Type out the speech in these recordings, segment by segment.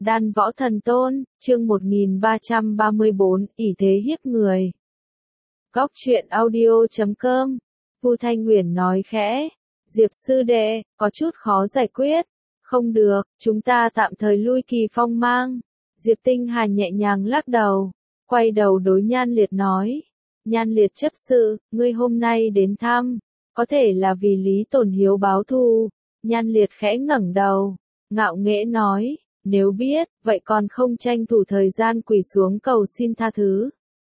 Đan Võ Thần Tôn, chương 1334, ỷ thế hiếp người. Góc truyện audio.com. Vu Thanh Uyển nói khẽ, Diệp sư đệ, có chút khó giải quyết. Không được, chúng ta tạm thời lui kỳ phong mang. Diệp Tinh Hà nhẹ nhàng lắc đầu, quay đầu đối Nhan Liệt nói. Nhan Liệt chấp sự, ngươi hôm nay đến thăm, có thể là vì Lý Tồn Hiếu báo thù. Nhan Liệt khẽ ngẩng đầu, ngạo nghễ nói, nếu biết, vậy còn không tranh thủ thời gian quỳ xuống cầu xin tha thứ.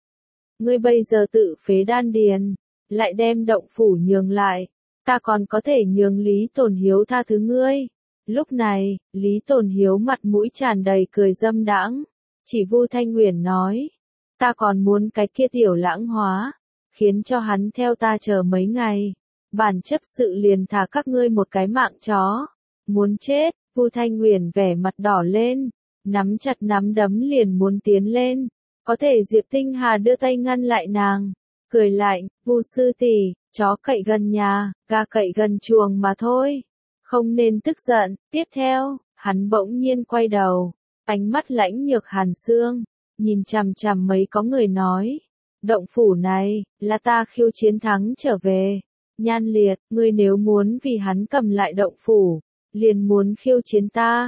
Ngươi bây giờ tự phế đan điền, lại đem động phủ nhường lại, ta còn có thể nhường Lý Tồn Hiếu tha thứ ngươi. Lúc này, Lý Tồn Hiếu mặt mũi tràn đầy cười dâm đãng, chỉ Vu Thanh Uyển nói, ta còn muốn cái kia tiểu lãng hóa, khiến cho hắn theo ta chờ mấy ngày, bản chấp sự liền thả các ngươi một cái mạng chó. Muốn chết. Vu Thanh Uyển vẻ mặt đỏ lên, nắm chặt nắm đấm liền muốn tiến lên, có thể Diệp Tinh Hà đưa tay ngăn lại nàng, cười lạnh, Vu sư tỷ, chó cậy gần nhà, gà cậy gần chuồng mà thôi, không nên tức giận. Tiếp theo, hắn bỗng nhiên quay đầu, ánh mắt lãnh nhược hàn xương, nhìn chằm chằm mấy có người nói, động phủ này, là ta khiêu chiến thắng trở về. Nhan Liệt, ngươi nếu muốn vì hắn cầm lại động phủ, liền muốn khiêu chiến ta.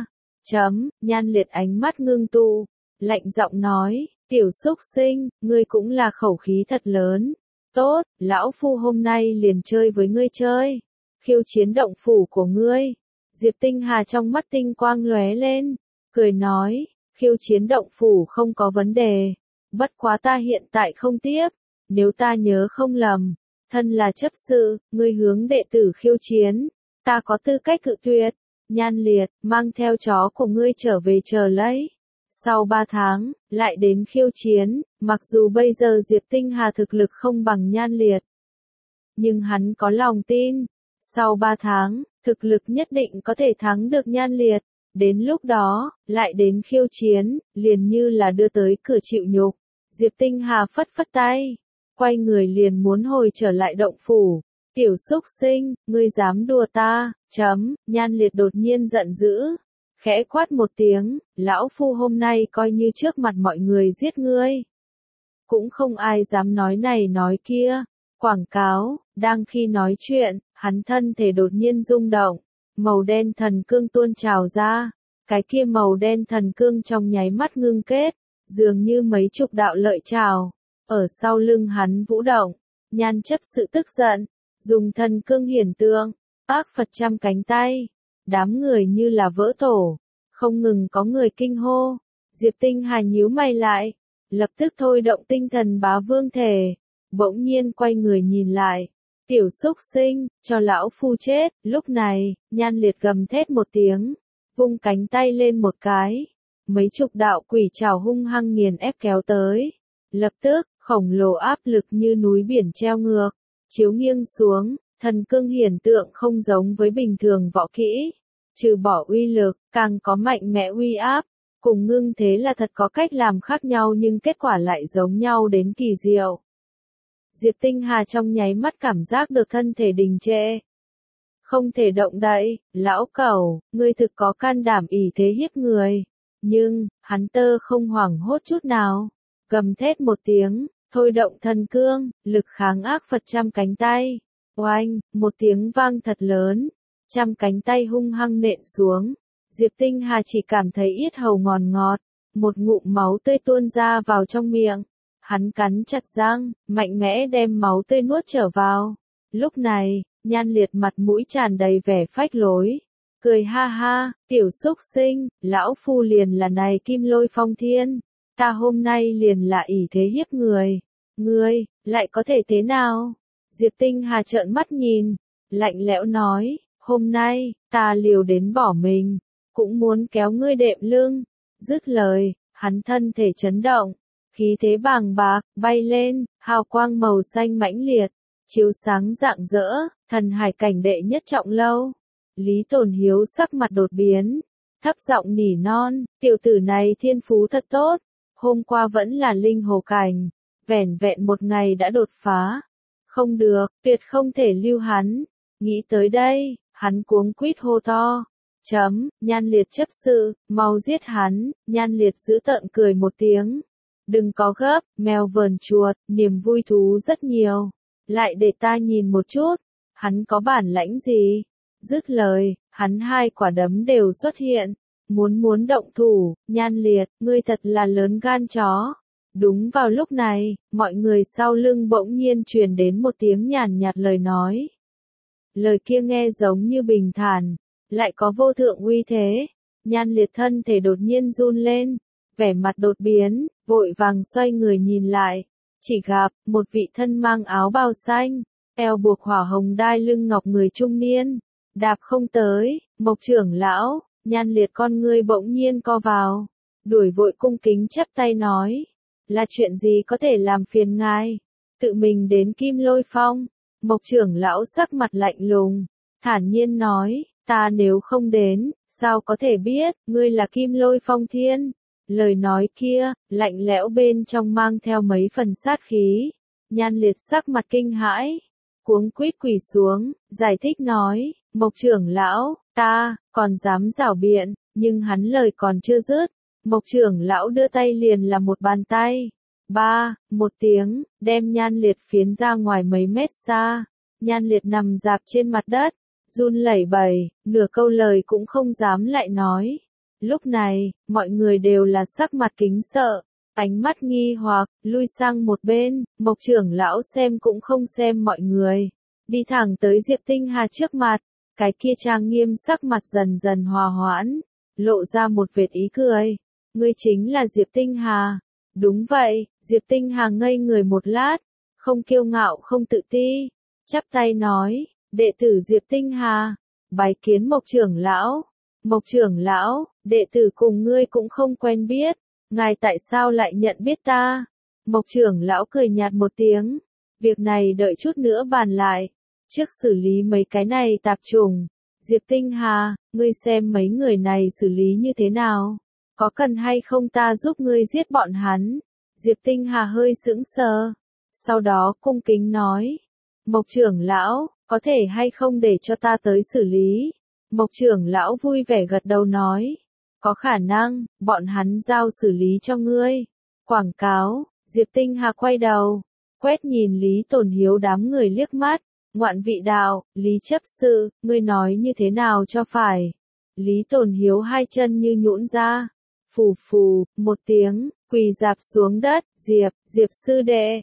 Nhan Liệt ánh mắt ngưng tụ, lạnh giọng nói, tiểu xúc sinh, ngươi cũng là khẩu khí thật lớn. Tốt, lão phu hôm nay liền chơi với ngươi chơi. Khiêu chiến động phủ của ngươi. Diệp Tinh Hà trong mắt tinh quang lóe lên, cười nói, khiêu chiến động phủ không có vấn đề. Bất quá ta hiện tại không tiếp, nếu ta nhớ không lầm, thân là chấp sự, ngươi hướng đệ tử khiêu chiến, ta có tư cách cự tuyệt. Nhan Liệt, mang theo chó của ngươi trở về chờ lấy. Sau 3 tháng, lại đến khiêu chiến, mặc dù bây giờ Diệp Tinh Hà thực lực không bằng Nhan Liệt, nhưng hắn có lòng tin, sau 3 tháng, thực lực nhất định có thể thắng được Nhan Liệt. Đến lúc đó, lại đến khiêu chiến, liền như là đưa tới cửa chịu nhục. Diệp Tinh Hà phất phất tay, quay người liền muốn hồi trở lại động phủ. Tiểu xúc sinh, ngươi dám đùa ta. Nhan Liệt đột nhiên giận dữ, khẽ quát một tiếng, lão phu hôm nay coi như trước mặt mọi người giết ngươi. Cũng không ai dám nói này nói kia. Quảng cáo, đang khi nói chuyện, hắn thân thể đột nhiên rung động, màu đen thần cương tuôn trào ra, cái kia màu đen thần cương trong nháy mắt ngưng kết, dường như mấy chục đạo lợi trào, ở sau lưng hắn vũ động. Nhan chấp sự tức giận, dùng thần cương hiển tượng, ác Phật trăm cánh tay, đám người như là vỡ tổ, không ngừng có người kinh hô. Diệp Tinh Hà nhíu mày lại, lập tức thôi động tinh thần bá vương thể, bỗng nhiên quay người nhìn lại, tiểu xúc sinh, cho lão phu chết. Lúc này, Nhan Liệt gầm thét một tiếng, vung cánh tay lên một cái, mấy chục đạo quỷ trảo hung hăng nghiền ép kéo tới, lập tức, khổng lồ áp lực như núi biển treo ngược, chiếu nghiêng xuống. Thần cương hiển tượng không giống với bình thường võ kỹ, trừ bỏ uy lực, càng có mạnh mẽ uy áp, cùng ngưng thế là thật có cách làm khác nhau nhưng kết quả lại giống nhau đến kỳ diệu. Diệp Tinh Hà trong nháy mắt cảm giác được thân thể đình trệ, không thể động đậy. Lão cẩu, ngươi thực có can đảm ỷ thế hiếp người. Nhưng, hắn tơ không hoảng hốt chút nào, gầm thét một tiếng, thôi động thần cương, lực kháng ác Phật trăm cánh tay. Oanh, một tiếng vang thật lớn, trăm cánh tay hung hăng nện xuống. Diệp Tinh Hà chỉ cảm thấy yết hầu ngọt ngọt, một ngụm máu tươi tuôn ra vào trong miệng. Hắn cắn chặt răng, mạnh mẽ đem máu tươi nuốt trở vào. Lúc này, Nhan Liệt mặt mũi tràn đầy vẻ phách lối, cười ha ha, tiểu xúc sinh, lão phu liền là này Kim Lôi Phong Thiên, ta hôm nay liền là ỷ thế hiếp người, ngươi, lại có thể thế nào? Diệp Tinh Hà trợn mắt nhìn, lạnh lẽo nói, hôm nay, ta liều đến bỏ mình, cũng muốn kéo ngươi đệm lưng. Dứt lời, hắn thân thể chấn động, khí thế bàng bạc, bay lên, hào quang màu xanh mãnh liệt, chiếu sáng rạng rỡ, thần hải cảnh đệ nhất trọng lâu. Lý Tồn Hiếu sắc mặt đột biến, thấp giọng nỉ non, tiểu tử này thiên phú thật tốt, hôm qua vẫn là linh hồ cảnh, vẻn vẹn một ngày đã đột phá. Không được, tuyệt không thể lưu hắn. Nghĩ tới đây, hắn cuống quýt hô to, Nhan Liệt chấp sự, mau giết hắn, Nhan Liệt giữ tợn cười một tiếng. Đừng có gấp, mèo vờn chuột, niềm vui thú rất nhiều. Lại để ta nhìn một chút, hắn có bản lãnh gì? Dứt lời, hắn hai quả đấm đều xuất hiện. Muốn động thủ, Nhan Liệt, ngươi thật là lớn gan chó. Đúng vào lúc này, mọi người sau lưng bỗng nhiên truyền đến một tiếng nhàn nhạt lời nói. Lời kia nghe giống như bình thản, lại có vô thượng uy thế. Nhan Liệt thân thể đột nhiên run lên, vẻ mặt đột biến, vội vàng xoay người nhìn lại. Chỉ gặp, một vị thân mang áo bào xanh, eo buộc hỏa hồng đai lưng ngọc người trung niên. Đạp không tới, Mộc trưởng lão, Nhan Liệt con ngươi bỗng nhiên co vào. Đuổi vội cung kính chắp tay nói. Là chuyện gì có thể làm phiền ngài? Tự mình đến Kim Lôi Phong. Mộc trưởng lão sắc mặt lạnh lùng, thản nhiên nói, ta nếu không đến, sao có thể biết, ngươi là Kim Lôi Phong Thiên? Lời nói kia, lạnh lẽo bên trong mang theo mấy phần sát khí. Nhan Liệt sắc mặt kinh hãi, cuống quýt quỳ xuống, giải thích nói, Mộc trưởng lão, ta, còn dám giảo biện, nhưng hắn lời còn chưa dứt. Mộc trưởng lão đưa tay liền là một bàn tay. Một tiếng, đem Nhan Liệt phiến ra ngoài mấy mét xa. Nhan Liệt nằm dạp trên mặt đất, run lẩy bẩy, nửa câu lời cũng không dám lại nói. Lúc này, mọi người đều là sắc mặt kính sợ, ánh mắt nghi hoặc, lui sang một bên, Mộc trưởng lão xem cũng không xem mọi người. Đi thẳng tới Diệp Tinh Hà trước mặt, cái kia trang nghiêm sắc mặt dần dần hòa hoãn, lộ ra một vệt ý cười. Ngươi chính là Diệp Tinh Hà. Đúng vậy, Diệp Tinh Hà ngây người một lát, không kiêu ngạo không tự ti, chắp tay nói, đệ tử Diệp Tinh Hà, bái kiến Mộc trưởng lão. Mộc trưởng lão, đệ tử cùng ngươi cũng không quen biết, ngài tại sao lại nhận biết ta? Mộc trưởng lão cười nhạt một tiếng, việc này đợi chút nữa bàn lại, trước xử lý mấy cái này tạp chủng. Diệp Tinh Hà, ngươi xem mấy người này xử lý như thế nào? Có cần hay không ta giúp ngươi giết bọn hắn? Diệp Tinh Hà hơi sững sờ, sau đó cung kính nói, Mộc trưởng lão, có thể hay không để cho ta tới xử lý? Mộc trưởng lão vui vẻ gật đầu nói, có khả năng, bọn hắn giao xử lý cho ngươi. Quảng cáo, Diệp Tinh Hà quay đầu, quét nhìn Lý Tồn Hiếu đám người liếc mắt, ngoạn vị đạo, Lý chấp sự, ngươi nói như thế nào cho phải? Lý Tồn Hiếu hai chân như nhũn ra, phù phù, một tiếng, quỳ dạp xuống đất, Diệp sư đệ,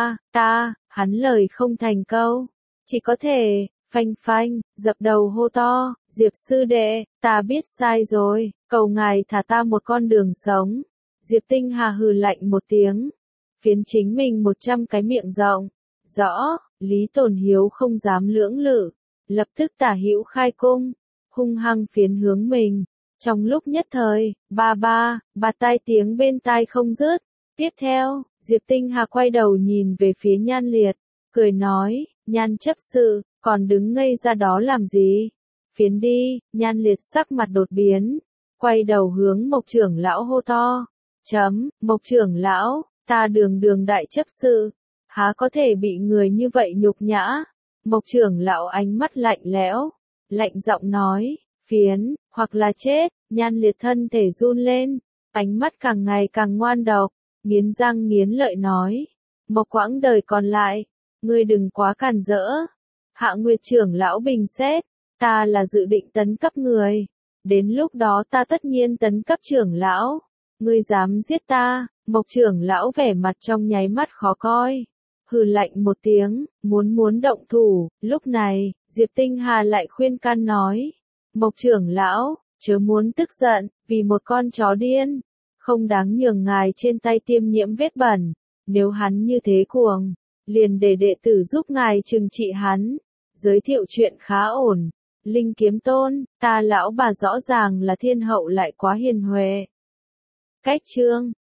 hắn lời không thành câu, chỉ có thể, phanh, dập đầu hô to, Diệp sư đệ, ta biết sai rồi, cầu ngài thả ta một con đường sống. Diệp Tinh Hà hừ lạnh một tiếng, phiến chính mình 100 cái miệng rộng, rõ, Lý Tồn Hiếu không dám lưỡng lự, lập tức tả hữu khai cung, hung hăng phiến hướng mình. Trong lúc nhất thời, bạt tai tiếng bên tai không dứt. Tiếp theo, Diệp Tinh Hà quay đầu nhìn về phía Nhan Liệt, cười nói, Nhan chấp sự, còn đứng ngây ra đó làm gì? Phiến đi. Nhan Liệt sắc mặt đột biến, quay đầu hướng Mộc trưởng lão hô to. Mộc trưởng lão, ta đường đại chấp sự, há có thể bị người như vậy nhục nhã? Mộc trưởng lão ánh mắt lạnh lẽo, lạnh giọng nói, phiến, hoặc là chết. Nhan Liệt thân thể run lên, ánh mắt càng ngày càng ngoan độc, nghiến răng nghiến lợi nói, Mộc quãng đời còn lại, ngươi đừng quá càn rỡ. Hạ Nguyệt trưởng lão bình xét, ta là dự định tấn cấp người, đến lúc đó ta tất nhiên tấn cấp trưởng lão, ngươi dám giết ta? Mộc trưởng lão vẻ mặt trong nháy mắt khó coi, hừ lạnh một tiếng, muốn động thủ. Lúc này, Diệp Tinh Hà lại khuyên can nói, Mộc trưởng lão, chớ muốn tức giận, vì một con chó điên, không đáng nhường ngài trên tay tiêm nhiễm vết bẩn, nếu hắn như thế cuồng, liền để đệ tử giúp ngài trừng trị hắn. Giới thiệu chuyện khá ổn, Linh Kiếm Tôn, ta lão bà rõ ràng là thiên hậu lại quá hiền huệ. Cách chương